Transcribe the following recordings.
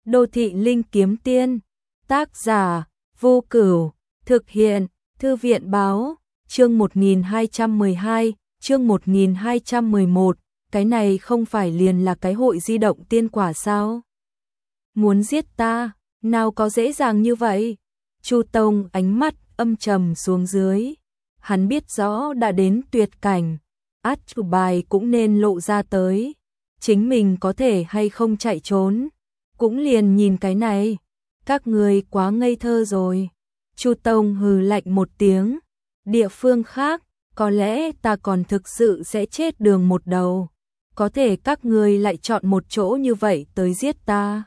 Đô thị linh kiếm tiên, tác giả, Vô Cửu, thực hiện, Thư viện báo, chương 1212, chương 1211, cái này không phải liền là cái hội di động tiên quả sao? Muốn giết ta, nào có dễ dàng như vậy? Chu Tông ánh mắt âm trầm xuống dưới. Hắn biết rõ đã đến tuyệt cảnh, át chủ bài cũng nên lộ ra tới. Chính mình có thể hay không chạy trốn, cũng liền nhìn cái này. Các người quá ngây thơ rồi. Chu Tông hừ lạnh một tiếng. Địa phương khác, có lẽ ta còn thực sự sẽ chết đường một đầu. Có thể các người lại chọn một chỗ như vậy tới giết ta.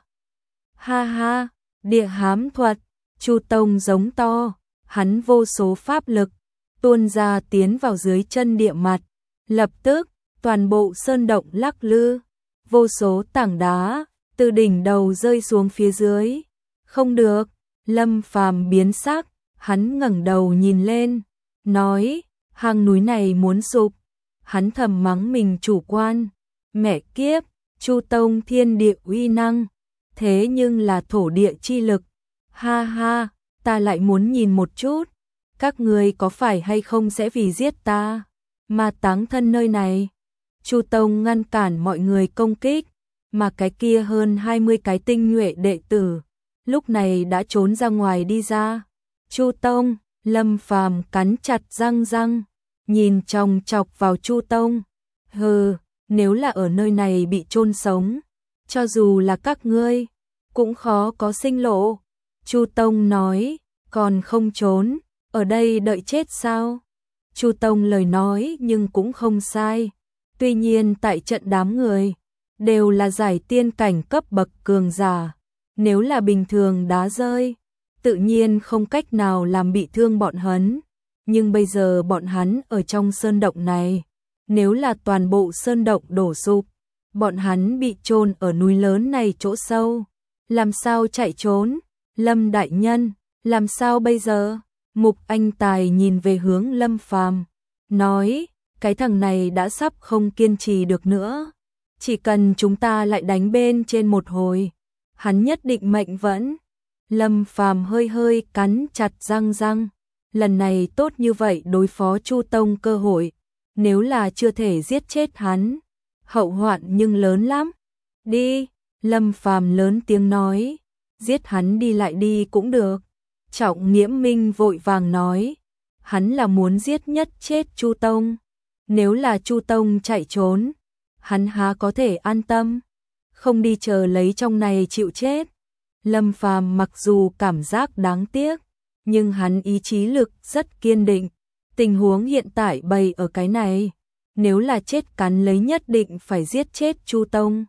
Ha ha, địa hám thuật. Chu Tông giống to, hắn vô số pháp lực tuôn ra tiến vào dưới chân địa mặt. Lập tức, toàn bộ sơn động lắc lư, vô số tảng đá từ đỉnh đầu rơi xuống phía dưới. Không được, Lâm Phàm biến sắc, hắn ngẩng đầu nhìn lên, nói, hang núi này muốn sụp. Hắn thầm mắng mình chủ quan, mẹ kiếp, Chu Tông thiên địa uy năng, thế nhưng là thổ địa chi lực. Ha ha, ta lại muốn nhìn một chút, các người có phải hay không sẽ vì giết ta mà táng thân nơi này. Chu Tông ngăn cản mọi người công kích, mà cái kia hơn 20 cái tinh nhuệ đệ tử lúc này đã trốn ra ngoài đi ra. Chu Tông, Lâm Phàm cắn chặt răng, nhìn chòng chọc vào Chu Tông. Hừ, nếu là ở nơi này bị chôn sống, cho dù là các ngươi cũng khó có sinh lộ. Chu Tông nói, còn không trốn, ở đây đợi chết sao? Chu Tông lời nói nhưng cũng không sai. Tuy nhiên tại trận đám người đều là giải tiên cảnh cấp bậc cường giả, nếu là bình thường đá rơi, tự nhiên không cách nào làm bị thương bọn hắn. Nhưng bây giờ bọn hắn ở trong sơn động này, nếu là toàn bộ sơn động đổ sụp, bọn hắn bị chôn ở núi lớn này chỗ sâu, làm sao chạy trốn? Lâm đại nhân, làm sao bây giờ? Mục Anh Tài nhìn về hướng Lâm Phàm, nói, cái thằng này đã sắp không kiên trì được nữa. Chỉ cần chúng ta lại đánh bên trên một hồi, hắn nhất định mệnh vẫn. Lâm Phàm hơi cắn chặt răng. Lần này tốt như vậy đối phó Chu Tông cơ hội, nếu là chưa thể giết chết hắn, hậu hoạn nhưng lớn lắm. Đi, Lâm Phàm lớn tiếng nói, giết hắn đi lại đi cũng được. Trọng Nghiễm Minh vội vàng nói, hắn là muốn giết nhất chết Chu Tông. Nếu là Chu Tông chạy trốn, hắn há có thể an tâm, không đi chờ lấy trong này chịu chết. Lâm Phàm mặc dù cảm giác đáng tiếc, nhưng hắn ý chí lực rất kiên định. Tình huống hiện tại bày ở cái này, nếu là chết cắn lấy nhất định phải giết chết Chu Tông.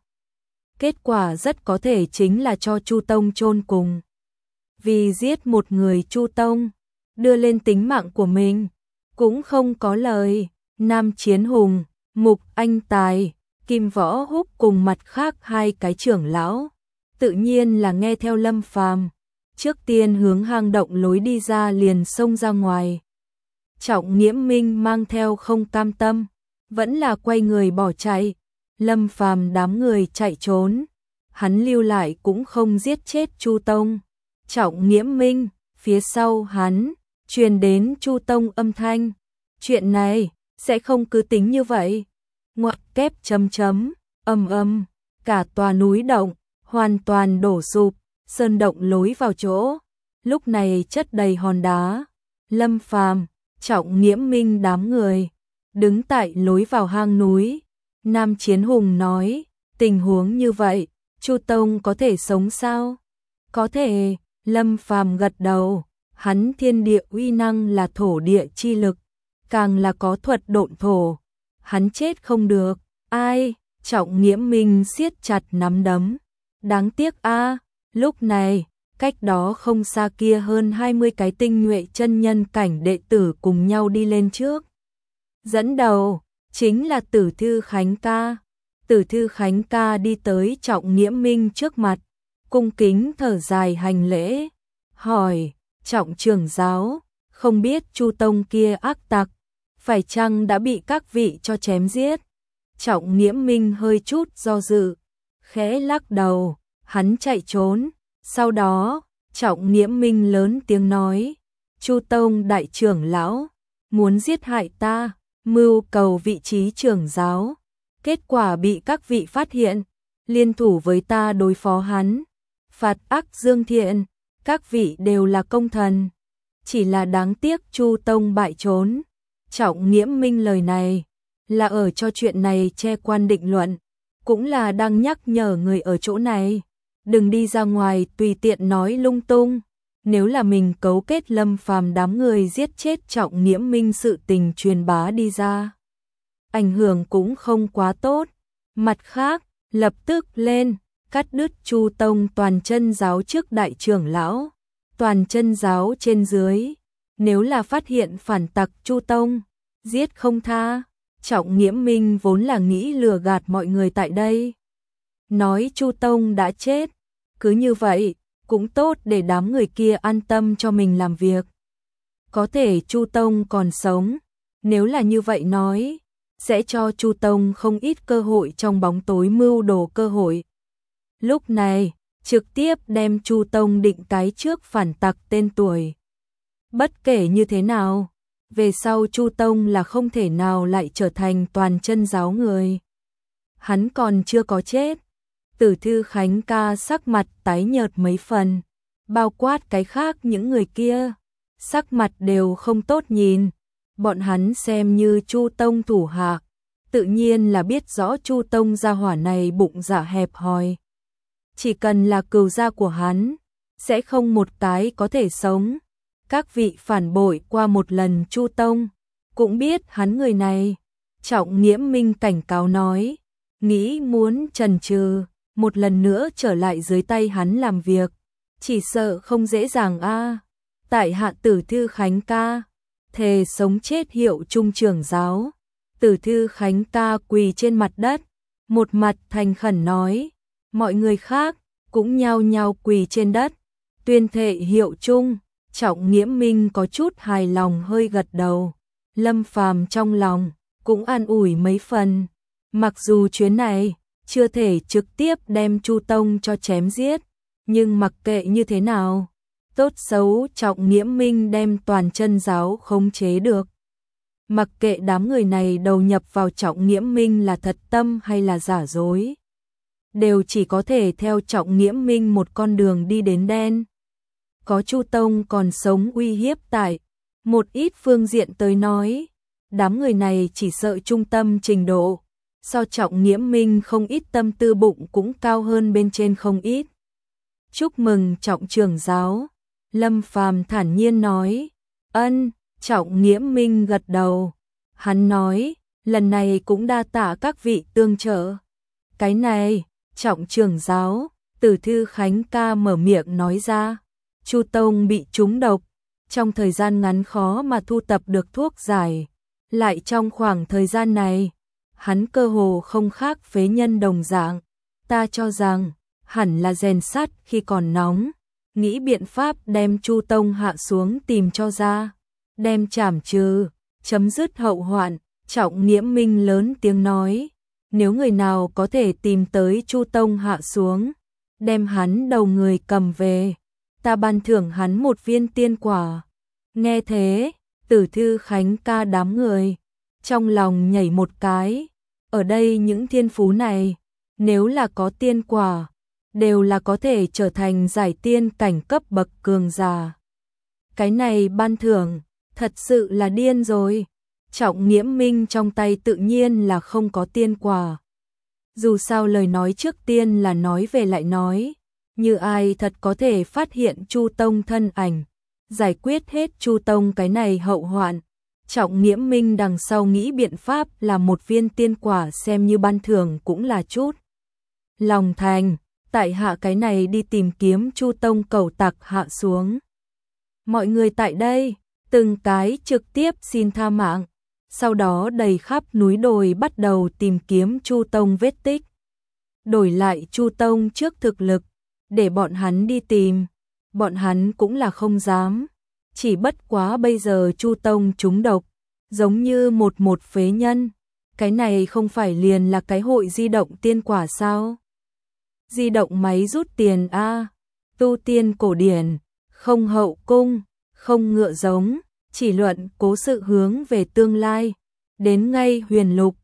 Kết quả rất có thể chính là cho Chu Tông chôn cùng. Vì giết một người Chu Tông, đưa lên tính mạng của mình, cũng không có lời. Nam Chiến Hùng, Mục Anh Tài, Kim Võ Húc cùng mặt khác hai cái trưởng lão, tự nhiên là nghe theo Lâm Phàm, trước tiên hướng hang động lối đi ra liền xông ra ngoài. Trọng Nghiễm Minh mang theo không cam tâm, vẫn là quay người bỏ chạy. Lâm Phàm đám người chạy trốn, hắn lưu lại cũng không giết chết Chu Tông. Trọng Nghiễm Minh, phía sau hắn truyền đến Chu Tông âm thanh, chuyện này sẽ không cứ tính như vậy. Ngoặc kép ầm, cả tòa núi động hoàn toàn đổ sụp, sơn động lối vào chỗ lúc này chất đầy hòn đá. Lâm Phàm, Trọng Nghiễm Minh đám người đứng tại lối vào hang núi. Nam Chiến Hùng nói, tình huống như vậy, Chu Tông có thể sống sao? Có thể. Lâm Phàm gật đầu, hắn thiên địa uy năng là thổ địa chi lực, càng là có thuật độn thổ, hắn chết không được. Ai? Trọng Nghiễm Minh siết chặt nắm đấm. Đáng tiếc a, lúc này, cách đó không xa kia hơn 20 cái tinh nhuệ chân nhân cảnh đệ tử cùng nhau đi lên trước. Dẫn đầu chính là Tử Thư Khánh ca. Tử Thư Khánh ca đi tới Trọng Nghiễm Minh trước mặt, cung kính thở dài hành lễ, hỏi, Trọng trưởng giáo, không biết Chu Tông kia ác tặc, phải chăng đã bị các vị cho chém giết? Trọng Nghiễm Minh hơi chút do dự, khẽ lắc đầu, hắn chạy trốn. Sau đó, Trọng Nghĩa Minh lớn tiếng nói, Chu Tông đại trưởng lão, muốn giết hại ta, mưu cầu vị trí trưởng giáo. Kết quả bị các vị phát hiện, liên thủ với ta đối phó hắn. Phạt ác dương thiện, các vị đều là công thần. Chỉ là đáng tiếc Chu Tông bại trốn. Trọng Nghĩa Minh lời này là ở cho chuyện này che quan định luận, cũng là đang nhắc nhở người ở chỗ này, đừng đi ra ngoài tùy tiện nói lung tung. Nếu là mình cấu kết Lâm Phàm đám người giết chết Trọng Nghĩa Minh sự tình truyền bá đi ra, ảnh hưởng cũng không quá tốt. Mặt khác, lập tức lên, cắt đứt Chu Tông toàn chân giáo trước đại trưởng lão, toàn chân giáo trên dưới, nếu là phát hiện phản tặc Chu Tông, giết không tha. Trọng Nghĩa Minh vốn là nghĩ lừa gạt mọi người tại đây, nói Chu Tông đã chết, cứ như vậy cũng tốt để đám người kia an tâm cho mình làm việc. Có thể Chu Tông còn sống, nếu là như vậy nói, sẽ cho Chu Tông không ít cơ hội trong bóng tối mưu đồ cơ hội. Lúc này, trực tiếp đem Chu Tông định cái trước phản tặc tên tuổi. Bất kể như thế nào, về sau Chu Tông là không thể nào lại trở thành toàn chân giáo người. Hắn còn chưa có chết. Tử Thư Khánh ca sắc mặt tái nhợt mấy phần, bao quát cái khác những người kia, sắc mặt đều không tốt nhìn. Bọn hắn xem như Chu Tông thủ hạ, tự nhiên là biết rõ Chu Tông gia hỏa này bụng dạ hẹp hòi. Chỉ cần là cừu gia của hắn, sẽ không một cái có thể sống. Các vị phản bội qua một lần Chu Tông, cũng biết hắn người này. Trọng Nghĩa Minh cảnh cáo nói, nghĩ muốn trần trừ, một lần nữa trở lại dưới tay hắn làm việc, chỉ sợ không dễ dàng a. Tại hạ Tử Thư Khánh ca, thề sống chết hiệu trung trưởng giáo. Tử Thư Khánh ca quỳ trên mặt đất, một mặt thành khẩn nói, mọi người khác cũng nhao nhao quỳ trên đất, tuyên thệ hiệu trung. Trọng Nghĩa Minh có chút hài lòng hơi gật đầu, Lâm Phàm trong lòng cũng an ủi mấy phần, mặc dù chuyến này chưa thể trực tiếp đem Chu Tông cho chém giết, nhưng mặc kệ như thế nào, tốt xấu Trọng Nghĩa Minh đem toàn chân giáo khống chế được. Mặc kệ đám người này đầu nhập vào Trọng Nghĩa Minh là thật tâm hay là giả dối, đều chỉ có thể theo Trọng Nghĩa Minh một con đường đi đến đen. Có Chu Tông còn sống uy hiếp tại, một ít phương diện tới nói, đám người này chỉ sợ trung tâm trình độ, so Trọng Nghĩa Minh không ít tâm tư bụng cũng cao hơn bên trên không ít. Chúc mừng Trọng trưởng giáo, Lâm Phàm thản nhiên nói. Ân. Trọng Nghĩa Minh gật đầu, hắn nói, lần này cũng đa tạ các vị tương trợ. Cái này, Trọng trưởng giáo, Tử Thư Khánh ca mở miệng nói ra, Chu Tông bị trúng độc, trong thời gian ngắn khó mà thu tập được thuốc giải, lại trong khoảng thời gian này, hắn cơ hồ không khác phế nhân đồng dạng, ta cho rằng, hẳn là rèn sắt khi còn nóng, nghĩ biện pháp đem Chu Tông hạ xuống tìm cho ra, đem trảm trừ, chấm dứt hậu hoạn. Trọng Nghĩa Minh lớn tiếng nói, nếu người nào có thể tìm tới Chu Tông hạ xuống, đem hắn đầu người cầm về, ta ban thưởng hắn một viên tiên quả. Nghe thế, Tử Thư Khánh ca đám người trong lòng nhảy một cái, ở đây những thiên phú này, nếu là có tiên quả, đều là có thể trở thành giải tiên cảnh cấp bậc cường giả. Cái này ban thưởng, thật sự là điên rồi. Trọng Nghĩa Minh trong tay tự nhiên là không có tiên quả. Dù sao lời nói trước tiên là nói về lại nói, như ai thật có thể phát hiện Chu Tông thân ảnh, giải quyết hết Chu Tông cái này hậu hoạn. Trọng Nghĩa Minh đằng sau nghĩ biện pháp là một viên tiên quả xem như ban thưởng cũng là chút lòng thành, tại hạ cái này đi tìm kiếm Chu Tông cẩu tặc hạ xuống. Mọi người tại đây, từng cái trực tiếp xin tha mạng, sau đó đầy khắp núi đồi bắt đầu tìm kiếm Chu Tông vết tích. Đổi lại Chu Tông trước thực lực, để bọn hắn đi tìm, bọn hắn cũng là không dám. Chỉ bất quá bây giờ Chu Tông trúng độc, giống như một phế nhân. Cái này không phải liền là cái hội di động tiên quả sao? di động máy rút tiền a, tu tiên cổ điển, không hậu cung, không ngựa giống, chỉ luận cố sự hướng về tương lai. Đến ngay huyền lục,